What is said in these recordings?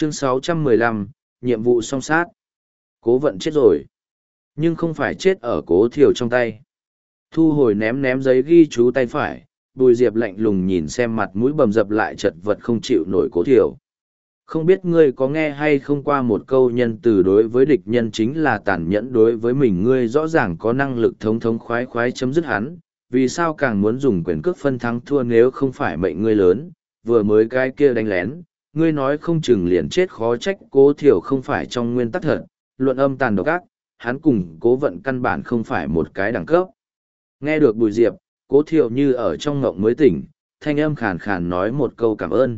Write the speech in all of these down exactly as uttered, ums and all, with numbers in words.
Chương sáu trăm mười lăm, nhiệm vụ song sát. Cố vận chết rồi. Nhưng không phải chết ở cố thiểu trong tay. Thu hồi ném ném giấy ghi chú tay phải, Bùi Diệp lạnh lùng nhìn xem mặt mũi bầm dập lại chật vật không chịu nổi cố thiểu. Không biết ngươi có nghe hay không, qua một câu nhân từ đối với địch nhân chính là tàn nhẫn đối với mình. Ngươi rõ ràng có năng lực thống thống khoái khoái chấm dứt hắn, vì sao càng muốn dùng quyền cước phân thắng thua? Nếu không phải mệnh ngươi lớn, vừa mới cái kia đánh lén, ngươi nói không chừng liền chết. Khó trách cố thiểu không phải trong nguyên tắc thật, luận âm tàn độc ác, hắn cùng cố vận căn bản không phải một cái đẳng cấp. Nghe được Bùi Diệp, cố thiểu như ở trong ngộng mới tỉnh, thanh âm khàn khàn nói một câu cảm ơn.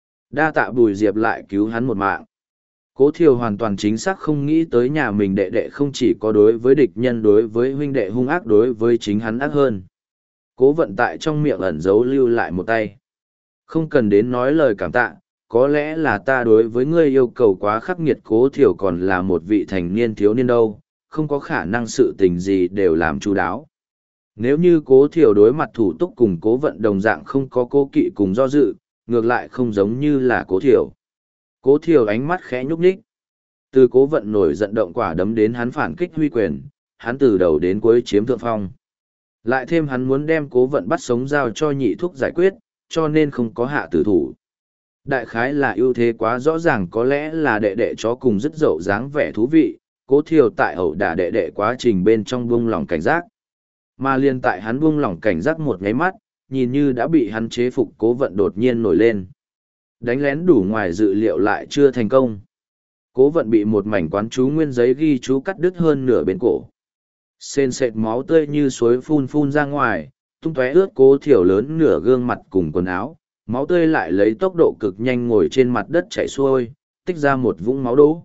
Đa tạ Bùi Diệp lại cứu hắn một mạng. Cố thiểu hoàn toàn chính xác không nghĩ tới nhà mình đệ đệ không chỉ có đối với địch nhân, đối với huynh đệ hung ác, đối với chính hắn ác hơn. Cố vận tại trong miệng ẩn giấu lưu lại một tay. Không cần đến nói lời cảm tạ, có lẽ là ta đối với ngươi yêu cầu quá khắc nghiệt. Cố thiểu còn là một vị thành niên thiếu niên đâu, không có khả năng sự tình gì đều làm chu đáo. Nếu như cố thiểu đối mặt thủ túc cùng cố vận đồng dạng không có cố kỵ cùng do dự, ngược lại không giống như là cố thiểu. Cố thiểu ánh mắt khẽ nhúc nhích. Từ cố vận nổi giận động quả đấm đến hắn phản kích huy quyền, hắn từ đầu đến cuối chiếm thượng phong. Lại thêm hắn muốn đem cố vận bắt sống giao cho nhị thúc giải quyết, cho nên không có hạ tử thủ. Đại khái là ưu thế quá rõ ràng, có lẽ là đệ đệ chó cùng rất dậu dáng vẻ thú vị, cố thiểu tại ẩu đả đệ đệ quá trình bên trong buông lỏng cảnh giác. Mà liên tại hắn buông lỏng cảnh giác một nháy mắt, nhìn như đã bị hắn chế phục cố vận đột nhiên nổi lên. Đánh lén đủ ngoài dự liệu lại chưa thành công. Cố vận bị một mảnh quán chú nguyên giấy ghi chú cắt đứt hơn nửa bên cổ. Sền sệt máu tươi như suối phun phun ra ngoài, tung tóe ướt cố thiểu lớn nửa gương mặt cùng quần áo. Máu tươi lại lấy tốc độ cực nhanh ngồi trên mặt đất chảy xuôi, tích ra một vũng máu đố.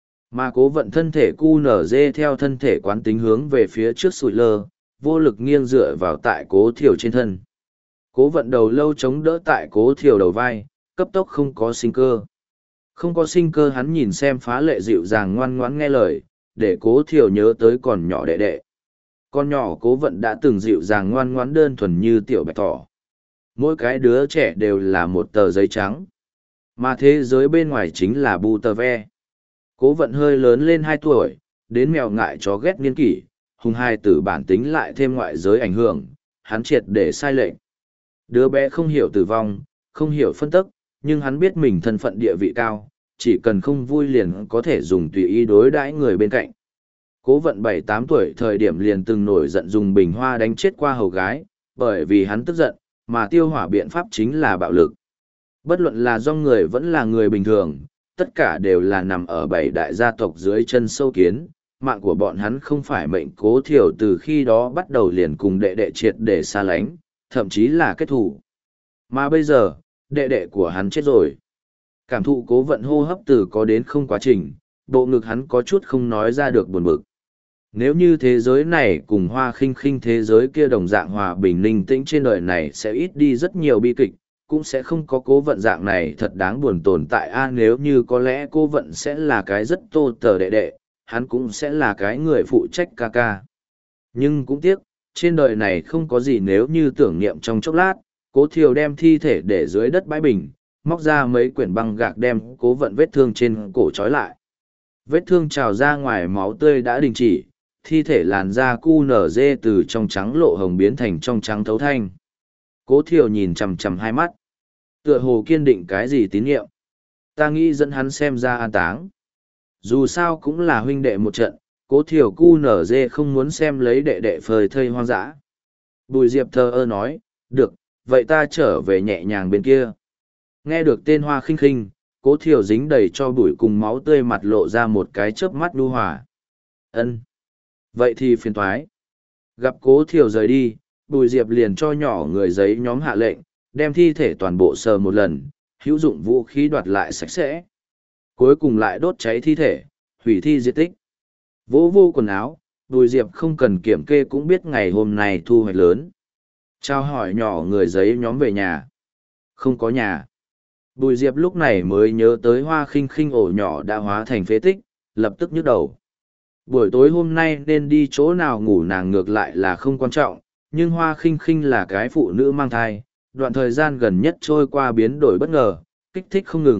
Mà cố vận thân thể cu nở dê theo thân thể quán tính hướng về phía trước sụi lơ, vô lực nghiêng dựa vào tại cố thiểu trên thân. Cố vận đầu lâu chống đỡ tại cố thiểu đầu vai, cấp tốc không có sinh cơ. Không có sinh cơ, hắn nhìn xem phá lệ dịu dàng ngoan ngoãn nghe lời, để cố thiểu nhớ tới còn nhỏ đệ đệ. Con nhỏ cố vận đã từng dịu dàng ngoan ngoãn đơn thuần như tiểu bạch thỏ. Mỗi cái đứa trẻ đều là một tờ giấy trắng. Mà thế giới bên ngoài chính là bu tờ ve. Cố vận hơi lớn lên hai tuổi, đến mèo ngại chó ghét niên kỷ, hùng hai tử bản tính lại thêm ngoại giới ảnh hưởng, hắn triệt để sai lệch. Đứa bé không hiểu tử vong, không hiểu phân tức, nhưng hắn biết mình thân phận địa vị cao, chỉ cần không vui liền có thể dùng tùy ý đối đãi người bên cạnh. Cố vận bảy tám tuổi thời điểm liền từng nổi giận dùng bình hoa đánh chết qua hầu gái, bởi vì hắn tức giận, mà tiêu hỏa biện pháp chính là bạo lực. Bất luận là do người vẫn là người bình thường, tất cả đều là nằm ở bảy đại gia tộc dưới chân sâu kiến. Mạng của bọn hắn không phải mệnh. Cố thiểu từ khi đó bắt đầu liền cùng đệ đệ triệt để xa lánh, thậm chí là kết thù. Mà bây giờ, đệ đệ của hắn chết rồi. Cảm thụ cố vận hô hấp từ có đến không quá trình, bộ ngực hắn có chút không nói ra được buồn bực. Nếu như thế giới này cùng Hoa Khinh Khinh thế giới kia đồng dạng hòa bình ninh tĩnh, trên đời này sẽ ít đi rất nhiều bi kịch, cũng sẽ không có cố vận dạng này thật đáng buồn tồn tại. A nếu như có lẽ cố vận sẽ là cái rất tô tờ đệ đệ, hắn cũng sẽ là cái người phụ trách ca ca. Nhưng cũng tiếc, trên đời này không có gì nếu như. Tưởng niệm trong chốc lát, cố thiểu đem thi thể để dưới đất bãi bình, móc ra mấy quyển băng gạc đem cố vận vết thương trên cổ trói lại. Vết thương trào ra ngoài, máu tươi đã đình chỉ, thi thể làn da cu nở dê từ trong trắng lộ hồng biến thành trong trắng thấu thanh. Cố thiểu nhìn chằm chằm hai mắt, tựa hồ kiên định cái gì tín nhiệm. Ta nghĩ dẫn hắn xem ra an táng. Dù sao cũng là huynh đệ một trận, cố thiểu cu nở dê không muốn xem lấy đệ đệ phơi thây hoang dã. Bùi Diệp thờ ơ nói, được, vậy ta trở về nhẹ nhàng bên kia. Nghe được tên Hoa Khinh Khinh, cố thiểu dính đầy cho bụi cùng máu tươi mặt lộ ra một cái chớp mắt nhu hòa. Ân, vậy thì phiền toái. Gặp cố thiểu rời đi, Bùi Diệp liền cho nhỏ người giấy nhóm hạ lệnh, đem thi thể toàn bộ sờ một lần, hữu dụng vũ khí đoạt lại sạch sẽ. Cuối cùng lại đốt cháy thi thể, hủy thi diệt tích. Vỗ vô quần áo, Bùi Diệp không cần kiểm kê cũng biết ngày hôm nay thu hoạch lớn. Trao hỏi nhỏ người giấy nhóm về nhà. Không có nhà. Bùi Diệp lúc này mới nhớ tới Hoa Khinh Khinh ổ nhỏ đã hóa thành phế tích, lập tức nhức đầu. Buổi tối hôm nay nên đi chỗ nào ngủ nàng ngược lại là không quan trọng, nhưng Hoa Khinh Khinh là cái phụ nữ mang thai, đoạn thời gian gần nhất trôi qua biến đổi bất ngờ, kích thích không ngừng,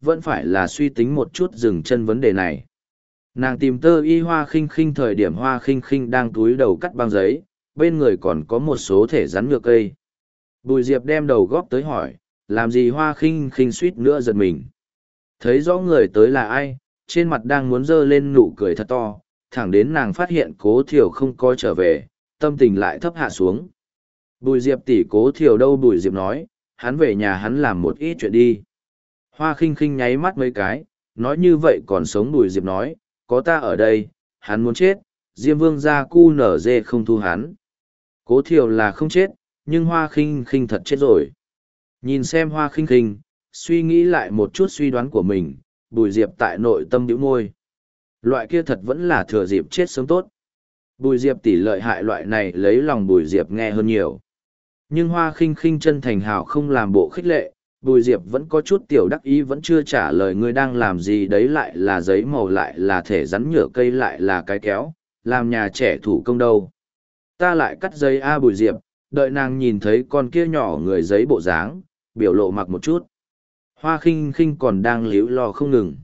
vẫn phải là suy tính một chút dừng chân vấn đề này. Nàng tìm tơ y Hoa Khinh Khinh thời điểm Hoa Khinh Khinh đang túi đầu cắt băng giấy, bên người còn có một số thể rắn nhựa cây. Bùi Diệp đem đầu góp tới hỏi, làm gì Hoa Khinh Khinh suýt nữa giật mình. Thấy rõ người tới là ai, trên mặt đang muốn dơ lên nụ cười thật to, thẳng đến nàng phát hiện Cố Thiều không coi trở về, tâm tình lại thấp hạ xuống. Bùi Diệp tỷ Cố Thiều đâu? Bùi Diệp nói, hắn về nhà hắn làm một ít chuyện đi. Hoa Khinh Khinh nháy mắt mấy cái, nói như vậy còn sống. Bùi Diệp nói, có ta ở đây, hắn muốn chết, Diêm Vương gia cu nở dê không thu hắn. Cố Thiều là không chết, nhưng Hoa Khinh Khinh thật chết rồi. Nhìn xem Hoa Khinh Khinh, suy nghĩ lại một chút suy đoán của mình, Bùi Diệp tại nội tâm bĩu môi. Loại kia thật vẫn là thừa dịp chết sớm tốt. Bùi Diệp tỷ lợi hại loại này lấy lòng Bùi Diệp nghe hơn nhiều. Nhưng Hoa Khinh Khinh chân thành hào không làm bộ khích lệ, Bùi Diệp vẫn có chút tiểu đắc ý, vẫn chưa trả lời ngươi đang làm gì đấy, lại là giấy màu, lại là thể rắn nhựa cây, lại là cái kéo, làm nhà trẻ thủ công đâu. Ta lại cắt giấy a. Bùi Diệp, đợi nàng nhìn thấy con kia nhỏ người giấy bộ dáng, biểu lộ mặc một chút. Hoa Khinh Khinh còn đang líu lo không ngừng.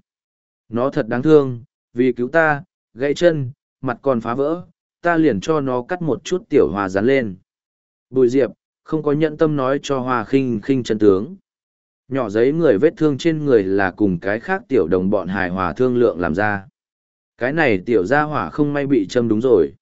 Nó thật đáng thương, vì cứu ta, gãy chân, mặt còn phá vỡ, ta liền cho nó cắt một chút tiểu hoa dán lên. Bùi Diệp không có nhẫn tâm nói cho Hoa Khinh Khinh chân tướng. Nhỏ giấy người vết thương trên người là cùng cái khác tiểu đồng bọn hài hòa thương lượng làm ra. Cái này tiểu gia hỏa không may bị châm đúng rồi.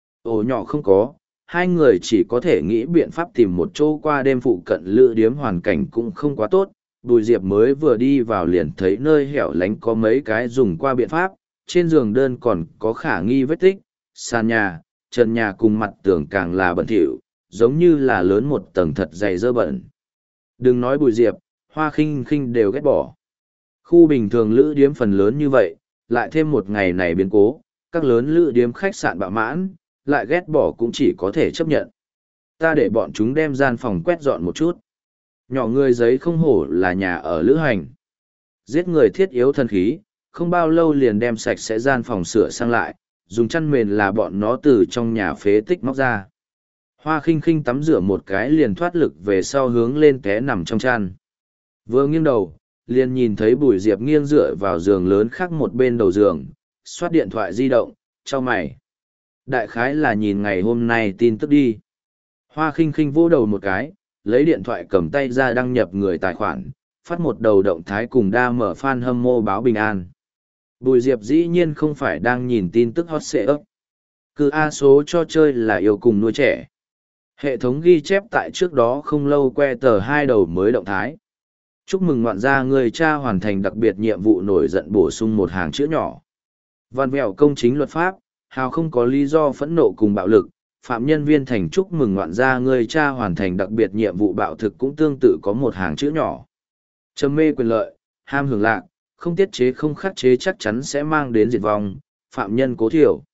Ổ nhỏ không có, hai người chỉ có thể nghĩ biện pháp tìm một chỗ qua đêm. Phụ cận lữ điếm hoàn cảnh cũng không quá tốt. Bùi Diệp mới vừa đi vào liền thấy nơi hẻo lánh có mấy cái dùng qua biện pháp, trên giường đơn còn có khả nghi vết tích, sàn nhà, trần nhà cùng mặt tường càng là bẩn thỉu, giống như là lớn một tầng thật dày dơ bẩn. Đừng nói Bùi Diệp, Hoa Khinh Khinh đều ghét bỏ. Khu bình thường lữ điếm phần lớn như vậy, lại thêm một ngày này biến cố, các lớn lữ điếm khách sạn bạo mãn, lại ghét bỏ cũng chỉ có thể chấp nhận. Ta để bọn chúng đem gian phòng quét dọn một chút. Nhỏ người giấy không hổ là nhà ở lữ hành. Giết người thiết yếu thần khí, không bao lâu liền đem sạch sẽ gian phòng sửa sang lại, dùng chăn mền là bọn nó từ trong nhà phế tích móc ra. Hoa Khinh Khinh tắm rửa một cái liền thoát lực về sau hướng lên té nằm trong chăn. Vừa nghiêng đầu, liền nhìn thấy Bùi Diệp nghiêng dựa vào giường lớn khác một bên đầu giường, xoát điện thoại di động, chau mày. Đại khái là nhìn ngày hôm nay tin tức đi. Hoa Khinh Khinh vỗ đầu một cái, lấy điện thoại cầm tay ra đăng nhập người tài khoản, phát một đầu động thái cùng đa mở fan hâm mộ báo bình an. Bùi Diệp dĩ nhiên không phải đang nhìn tin tức hot xệ ấp. Cứ A số cho chơi là yêu cùng nuôi trẻ. Hệ thống ghi chép tại trước đó không lâu que tờ hai đầu mới động thái. Chúc mừng ngoạn gia người cha hoàn thành đặc biệt nhiệm vụ nổi giận bổ sung một hàng chữ nhỏ. Văn vẹo công chính luật pháp, hào không có lý do phẫn nộ cùng bạo lực. Phạm nhân viên thành chúc mừng ngoạn gia người cha hoàn thành đặc biệt nhiệm vụ bạo thực cũng tương tự có một hàng chữ nhỏ. Trầm mê quyền lợi, ham hưởng lạc, không tiết chế không khắc chế chắc chắn sẽ mang đến diệt vong. Phạm nhân Cố Thiều.